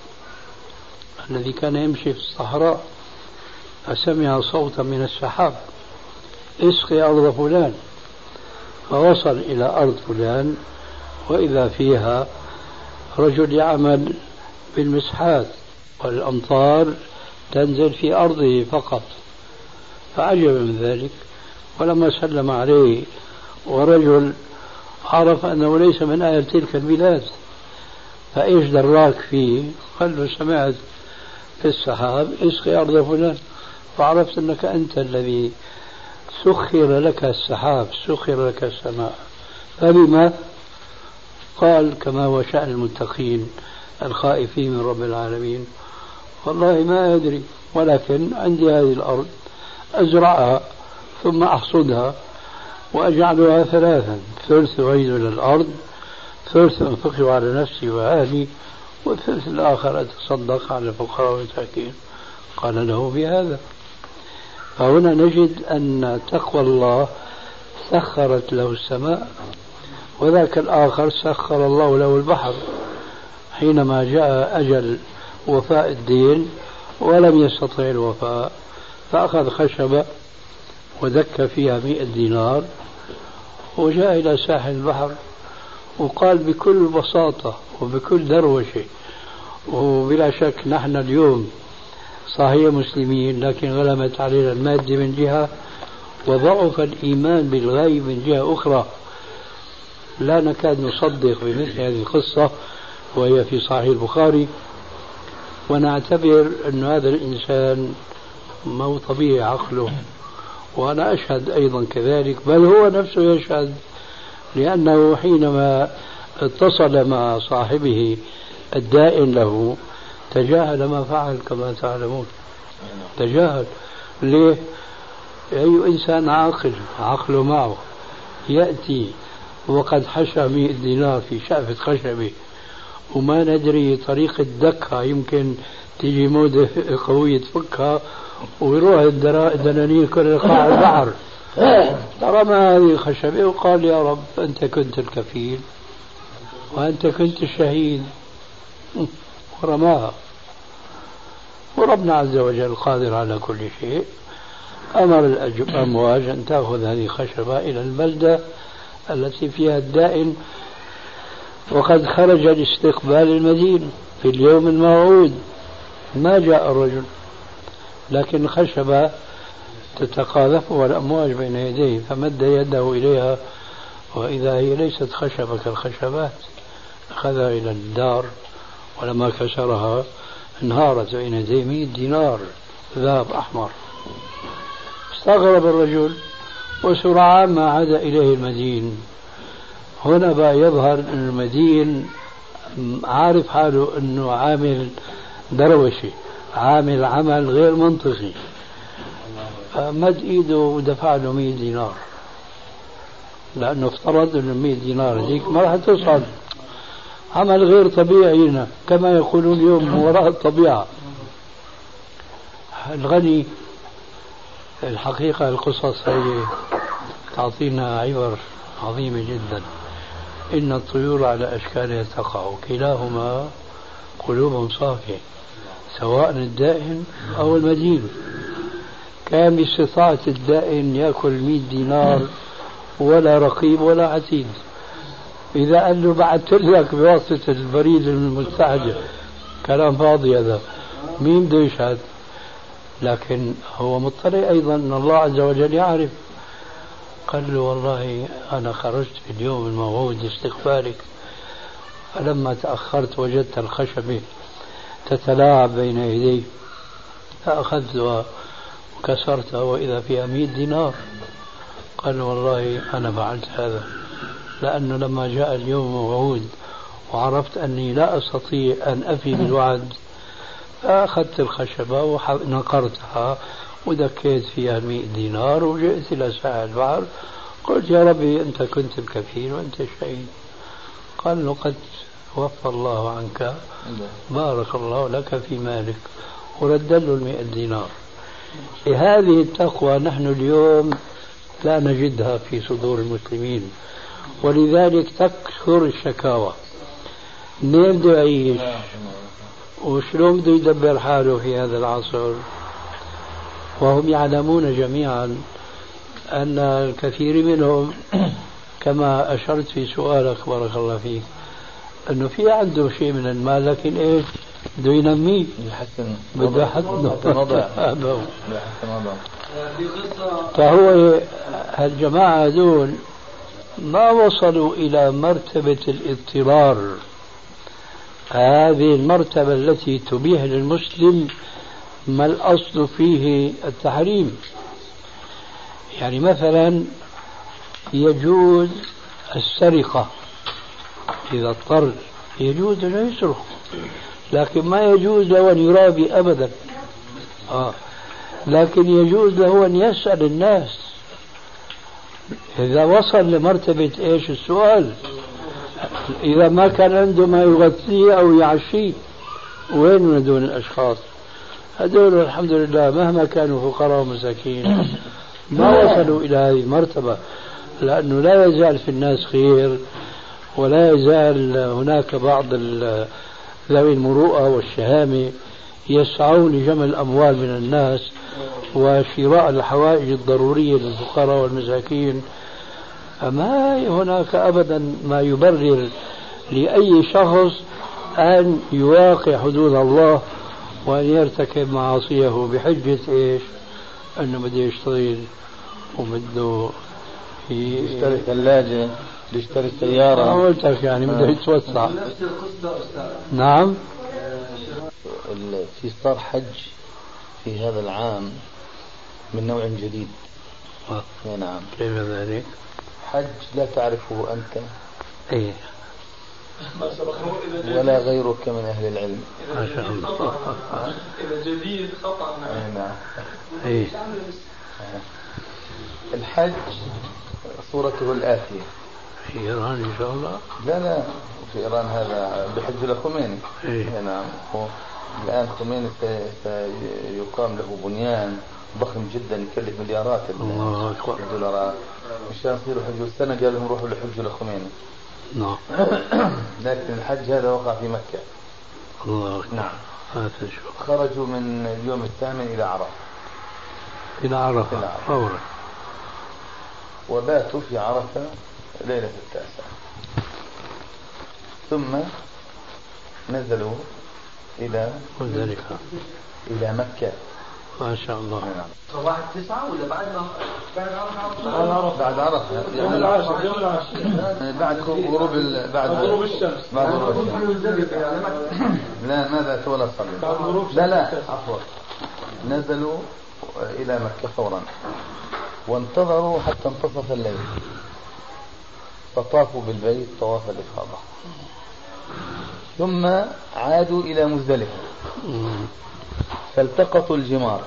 الذي كان يمشي في الصحراء فسمع صوتا من السحاب: اسقي أرض فلان. فوصل إلى أرض فلان وإذا فيها رجل يعمل بالمسحات والأمطار تنزل في أرضه فقط، فعجب من ذلك. ولما سلم عليه ورجل عرف أنه ليس من أهل تلك البلاد، فإيش دراك فيه؟ قال له: سمعت في السحاب اسقي أرض فلان، فعرفت أنك أنت الذي سخر لك السحاب، سخر لك السماء. فبما؟ قال كما هو شأن المتقين الخائفين من رب العالمين: والله ما أدري، ولكن عندي هذه الأرض أزرعها ثم أحصدها وأجعلها ثلاثا: ثلث أعيد إلى الأرض، ثلث أنفقه على نفسي وأهلي، والثلث الآخر أتصدق على الفقراء والمساكين. قال له بهذا. فهنا نجد أن تقوى الله سخرت له السماء، وذاك الآخر سخر الله له البحر حينما جاء أجل وفاء الدين ولم يستطع الوفاء، فأخذ خشبة ودك فيها 100 دينار وجاء إلى ساحل البحر وقال بكل بساطة وبكل دروشة، وبلا شك نحن اليوم صحيح مسلمين لكن غلبت علينا المادة من جهة وضعف الإيمان بالغيب من جهة أخرى، لا نكاد نصدق بمثل هذه القصة وهي في صحيح البخاري، ونعتبر أن هذا الإنسان مو طبيعي عقله. وأنا أشهد أيضا كذلك، بل هو نفسه يشهد، لأنه حينما اتصل مع صاحبه الدائن له تجاهل ما فعل كما تعلمون. تجاهل. ليه؟ أي إنسان عاقل عقله معه يأتي وقد حشى 100 دينار في شأفة خشبة وما ندري طريقة دكها، يمكن تيجي مودة قوية تفكها ويروح الدنانير كل قاع البحر فرمى هذه الخشبة وقال يا رب أنت كنت الكفيل وأنت كنت الشهيد، ورماها. وربنا عز وجل قادر على كل شيء، أمر الأمواج أن تأخذ هذه الخشبة إلى البلدة التي فيها الدائن، وقد خرج لاستقبال المدين في اليوم الموعود. ما جاء الرجل، لكن الخشبة تتقاذفها الأمواج بين يديه، فمد يده إليها وإذا هي ليست خشبة كالخشبات. أخذها إلى الدار، ولما كسرها انهارت بين يديه 100 دينار ذهب أحمر. استغرب الرجل وسرعان ما عاد إليه المدين. هنا بقى يظهر أن المدين عارف حاله أنه عامل دروشي، عامل عمل غير منطقي، مد إيده ودفع له 100 دينار، لأنه افترض أن 100 دينار هذيك ما راح تصل. عمل غير طبيعي هنا، كما يقولون اليوم من وراء الطبيعة. الغني الحقيقة القصص هي تعطينا عبر عظيمة جدا. إن الطيور على أشكالها تقع، كلاهما قلوب صافية، سواء الدائن أو المدين. كان باستطاعة الدائن يأكل 100 دينار ولا رقيب ولا عتيد. إذا قال له بعثت لك بواسطة البريد المستعجل، كلام فاضي هذا، مين بده يشهد؟ لكن هو مطلع أيضا أن الله عز وجل يعرف. قال له والله أنا خرجت في اليوم الموعود لاستقبالك، فلما تأخرت وجدت الخشبة تتلاعب بين يدي، فأخذتها وكسرتها وإذا فيها 100 دينار. قال والله أنا فعلت هذا لأنه لما جاء اليوم الموعود وعرفت أني لا أستطيع أن أفي بالوعد، فأخذت الخشبة ونقرتها ودكيت فيها 100 دينار وجئت إلى ساحل البحر، قلت يا ربي أنت كنت الكفيل وأنت الشهيد. قال له قد وفى الله عنك، بارك الله لك في مالك، ورد له 100 دينار. هذه التقوى نحن اليوم لا نجدها في صدور المسلمين، ولذلك تكثر الشكاوى. منين بده يعيش وشلون بده يدبر حاله في هذا العصر؟ وهم يعلمون جميعا أن الكثير منهم كما أشرت في سؤالك بارك الله فيك أنه في عنده شيء من المال، لكن إيش بده ينميه، بده يحسنه. فهو هالجماعة هذول ما وصلوا إلى مرتبة الاضطرار، هذه المرتبة التي تبيح للمسلم ما الأصل فيه التحريم. يعني مثلا يجوز السرقة إذا اضطر، يجوز أن يسرق، لكن ما يجوز له أن يرابي أبدا. لكن يجوز له أن يسأل الناس إذا وصل لمرتبة إيش السؤال. إذا ما كان عنده ما يغذيه أو يعشيه، وين من دون الأشخاص هذول؟ الحمد لله مهما كانوا فقراء ومساكين ما وصلوا إلى هذه المرتبة، لأنه لا يزال في الناس خير، ولا يزال هناك بعض ذوي المروءة والشهامة يسعون لجمع الأموال من الناس وشراء الحوائج الضرورية للفقراء والمساكين. فما هناك أبدا ما يبرر لأي شخص أن يواقع حدود الله وأن يرتكب معاصيه بحجة إيش؟ أنه بده يشتغل وبده يشتري ثلاجة، يشتري سيارة. قلت لك يعني بده يتوسع. نعم. في صار حج في هذا العام من نوع جديد. نعم. كيف ذلك؟ حج لا تعرفه أنت إيه ولا غيرك من أهل العلم. ما شاء الله. إذا جديد خطأ. نعم. إيه. الحج صورته الآتية. في إيران إن شاء الله؟ لا في إيران هذا بحج لخميني. إيه. نعم. الآن خميني سيقام له بنيان ضخم جدا يكلف مليارات الله أكبر. الدولارات، مشان يصيروا حجوا السنة قال لهم روحوا لحجوا لخميني. نعم. لكن الحج هذا وقع في مكة. الله أكبر. نعم. هذا شو. خرجوا من اليوم الثامن إلى عرفة. إلى عرفة فورا. وباتوا في عرفة ليلة 9، ثم نزلوا إلى مزدلفة إلى مكة. ما شاء الله. صباح 9 ولا بعد ما بعد عرفة؟ بعد عرفة يوم العاشر، يوم العاشر بعد غروب بعد غروب الشمس. بعد غروب الشمس. لا ما بات ولا صلوا. لا عفوا، نزلوا إلى مكة فورا وانتظروا حتى انتصف الليل، فطافوا بالبيت طواف الإفاضة، ثم عادوا إلى مزدلفة فالتقطوا الجمار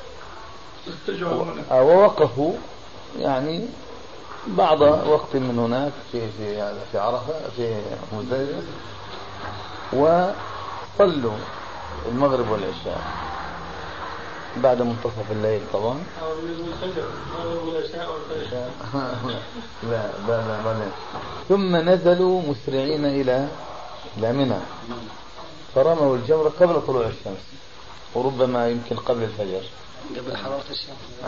ووقفوا يعني بعض وقت من هناك في عرفة في مزدلفة، وصلوا المغرب والعشاء بعد منتصف الليل طبعا. لا. ثم نزلوا مسرعين إلى منى فرموا الجمرة قبل طلوع الشمس، وربما يمكن قبل الفجر، قبل حرارة الشمس.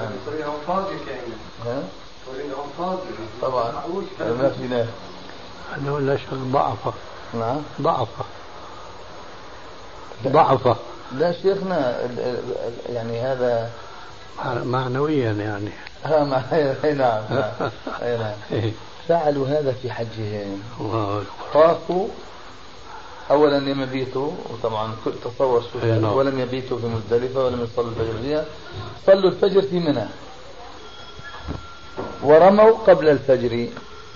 طبعا ما في ناس. أنه لا شك ضعفة. نعم ضعفة. لا شيخنا يعني هذا معنويا يعني. نعم. فعلوا هذا في حجهم. طافوا أولا لم يبيتوا، وطبعا تصور ولم يبيتوا في مزدلفة ولم يصلوا الفجر فيها، صلوا الفجر في منى ورموا قبل الفجر.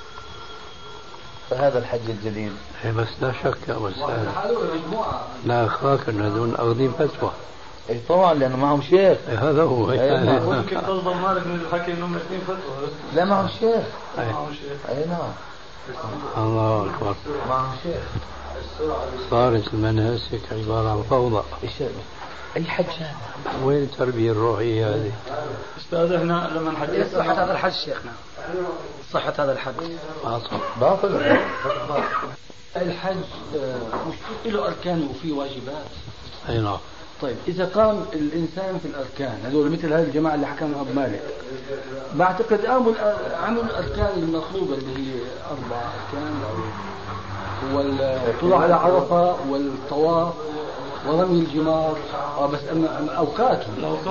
فهذا الحج الجديد. بس لا شك يا أستاذ، لا أخاك أن هذول أخذين فتوى. اي طبعا لأنه معهم شيخ. هذا هو. ممكن تصدر مالك من الحكي انهم اثنين فتوى. لا معهم شيخ. اي نعم. الله أكبر. معهم شيخ. صارت المناسك عبارة عن فوضى. أي حج هذا؟ وين التربية الروحية هذه؟ أستاذ احنا لما نحج صحة هذا الحج شيخنا، صحة هذا الحج باطل. الحج مش له أركان وفيه واجبات. أي نعم. طيب إذا قام الإنسان في الأركان هذول مثل هذه الجماعة اللي حكمها أبو مالك، بعتقد عملوا الأركان المطلوبة اللي هي 4 أركان، والطلوع على عرفة والطواف ورمي الجمار. بس أوقاته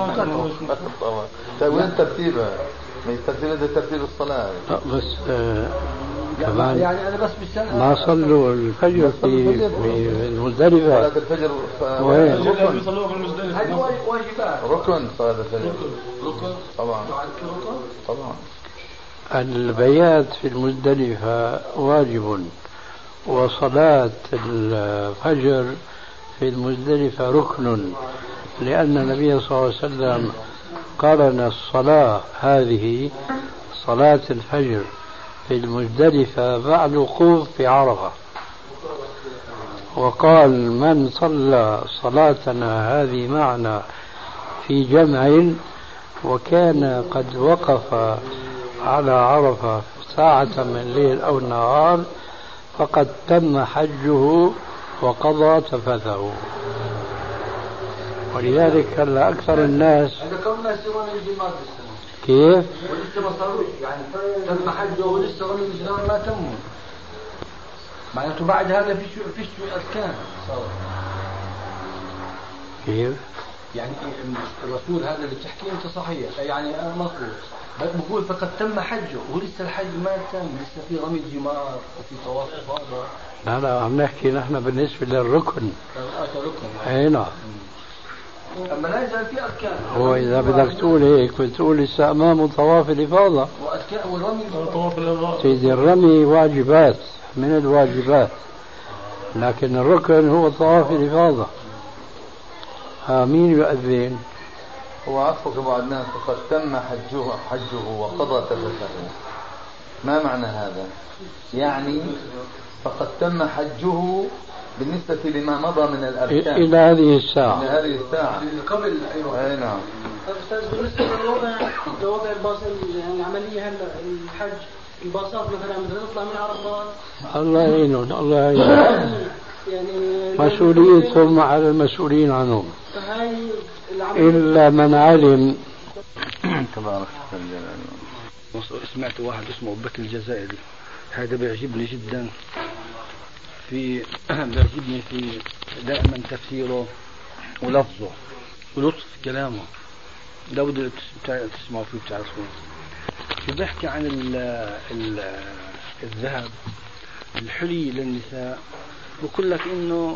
طيب وين ترتيبها؟ هذا ترتيب الصلاة. بس يعني أنا بس بالسنة ما صلوا الفجر في المزدلفة. صلاة الفجر وين؟ بيصلوها في المزدلفة. هذه واجبات. ركن صلاة الفجر. ركن طبعا. البيات في المزدلفة واجب، وصلاة الفجر في المزدلفة ركن، لأن النبي صلى الله عليه وسلم قارن الصلاة هذه صلاة الفجر في المزدلفة بعد الوقوف في عرفة، وقال من صلى صلاتنا هذه معنا في جمع وكان قد وقف على عرفة ساعة من الليل أو النهار فقد تم حجه وقضى تفثه. ولذلك هلا أكثر الناس كيف؟ ولسه ما صاروش يعني تم حجه ولسه رمي الجمار ما تموا، معناته بعد هذا فيش أركان صار. كيف؟ يعني الرسول هذا اللي بتحكيه أنت صحيح يعني مظبوط، بس بقول فقد تم حجه ولسه الحج ما تم، لسه في رمي الجمار وفي طواف إفاضة. لا عم نحكي نحن بالنسبة للركن. ركن. أي نعم. أما لا يزال في أركان. هو إذا بدك تقول هيك بتقول لسه أمامه طواف الإفاضة. وأركان والرمي. طواف الإفاضة. سيدي الرمي واجبات من الواجبات، لكن الركن هو طواف الإفاضة. مين يؤذن؟ هو عطفك أبو عدنان فقد تم حجه وقضى تفثه. ما معنى هذا؟ يعني فقد تم حجه بالنسبة لما مضى من الأركان إلى هذه الساعة. إلى هذه الساعة قبل. أي نعم. بالنسبة لوضع الباص يعني العملية هلا الحج الباصات مثلا بدنا نطلع من عرفات. الله يعينهم الله يعينهم. يعني مسؤوليتهم على المسؤولين عنهم. فهاي إلا من علم. تبارك سمعت واحد اسمه بك الجزائري، هذا بيعجبني جدا بيعجبني في دائما تفسيره ولفظه ولطف كلامه. لو بدك تسمعوا فيه بتعرفوه. بيحكي عن الذهب الحلي للنساء، بقول لك انه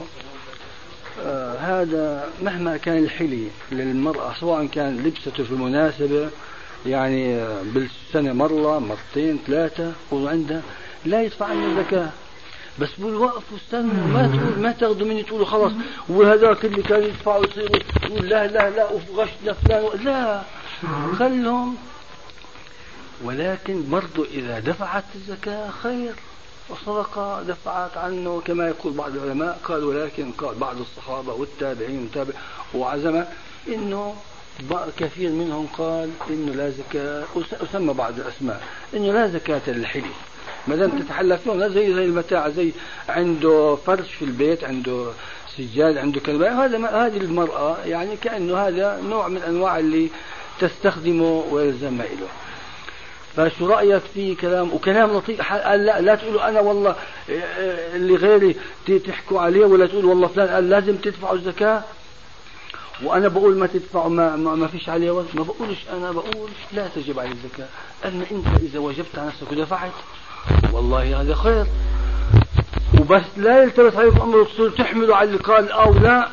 هذا مهما كان الحلي للمرأة سواء كان لبسته في مناسبة يعني بالسنة مرة مرتين ثلاثة وعندها لا يدفع عنه زكاة. بس بقول وقفوا استنوا ما تاخذوا مني تقولوا خلاص وهذاك اللي كان يدفعوا يصيروا تقول لا لا لا وغشنا فلان لا خلهم. ولكن برضو إذا دفعت الزكاة خير وصدقة دفعت عنه كما يقول بعض العلماء. قال ولكن قال بعض الصحابة والتابعين وعزمة إنه كثير منهم قال إنه لا زكاة وسمى بعض الأسماء إنه لا زكاة للحلي ما دام تتحلى فيهم زي المتاع زي عنده فرش في البيت عنده سجاد عنده كذا هذه المرأة يعني كأنه هذا نوع من أنواع اللي تستخدمه ويلزم له. فشو رأيك في كلام وكلام لطيف؟ لا تقولوا أنا والله اللي غيري تحكوا عليه ولا تقولوا والله فلان قال لازم تدفعوا الزكاة وأنا بقول ما تدفعوا ما فيش عليه وزن. ما بقولش أنا بقول لا تجب عليه الزكاة. أن أنت إذا وجبت على نفسك ودفعت والله هذا خير وبس لا يلتبس عليكم أمر تصير تحملوا على اللي قال أو لا.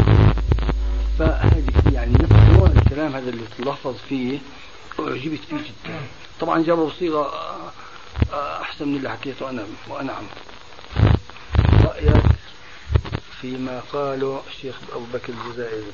فهذه يعني نفس نوع الكلام هذا اللي تلفظ فيه أعجبت فيه جدا. طبعا جابوا صيغة أحسن من اللي حكيته أنا وأنا عم. رأيك فيما قاله الشيخ أبو بكر الجزائري؟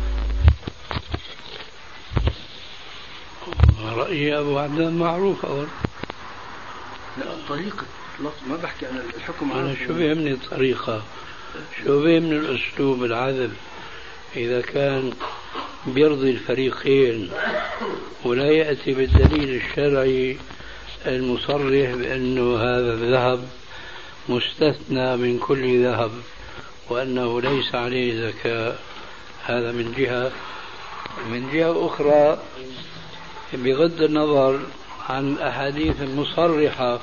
رأيي أبو عبدان معروف أول. لا طريقة ما بحكي أنا الحكم أنا شو بيهمني الطريقة شو بيهمني الأسلوب العذب إذا كان بيرضي الفريقين ولا يأتي بالدليل الشرعي المصرح بأنه هذا الذهب مستثنى من كل ذهب وأنه ليس عليه زكاة. هذا من جهة. من جهة أخرى بغض النظر عن الأحاديث المصرحة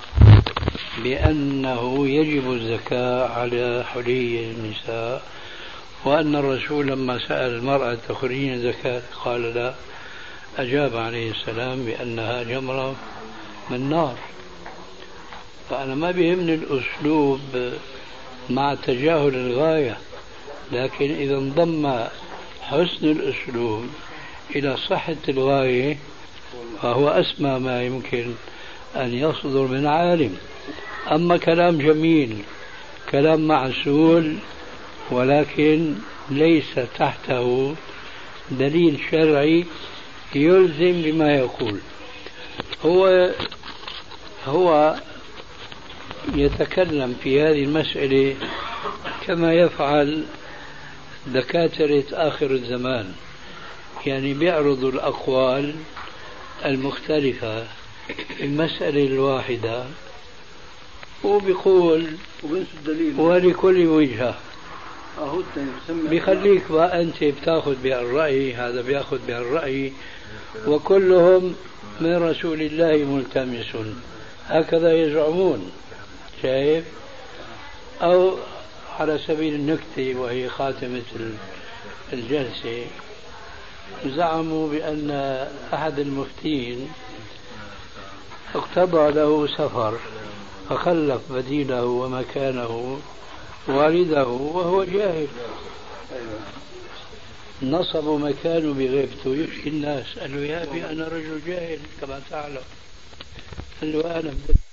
بأنه يجب الزكاة على حلي النساء وأن الرسول لما سأل المرأة تخرجين زكاة قال لا أجاب عليه السلام بأنها جمرة من نار. فأنا ما بيهمني الأسلوب مع تجاهل الغاية لكن إذا انضم حسن الأسلوب إلى صحة الغاية فهو أسمى ما يمكن أن يصدر من عالم. أما كلام جميل كلام معسول ولكن ليس تحته دليل شرعي يلزم بما يقول هو يتكلم في هذه المسألة كما يفعل دكاترة آخر الزمان يعني بيعرضوا الأقوال المختلفة في المسألة الواحدة وبيقول ولكل وجهة بيخليك بقى أنت بتاخذ بهالرأي هذا بياخذ بهالرأي وكلهم من رسول الله ملتمس هكذا يزعمون. شايف؟ أو على سبيل النكتة وهي خاتمة الجلسة زعموا بأن أحد المفتين اقتضى له سفر فخلف بديله ومكانه والده وهو جاهل نصبوا مكانه بغيبته يشكي الناس. قال له يا أبي أنا رجل جاهل كما تعلم. قال له أنا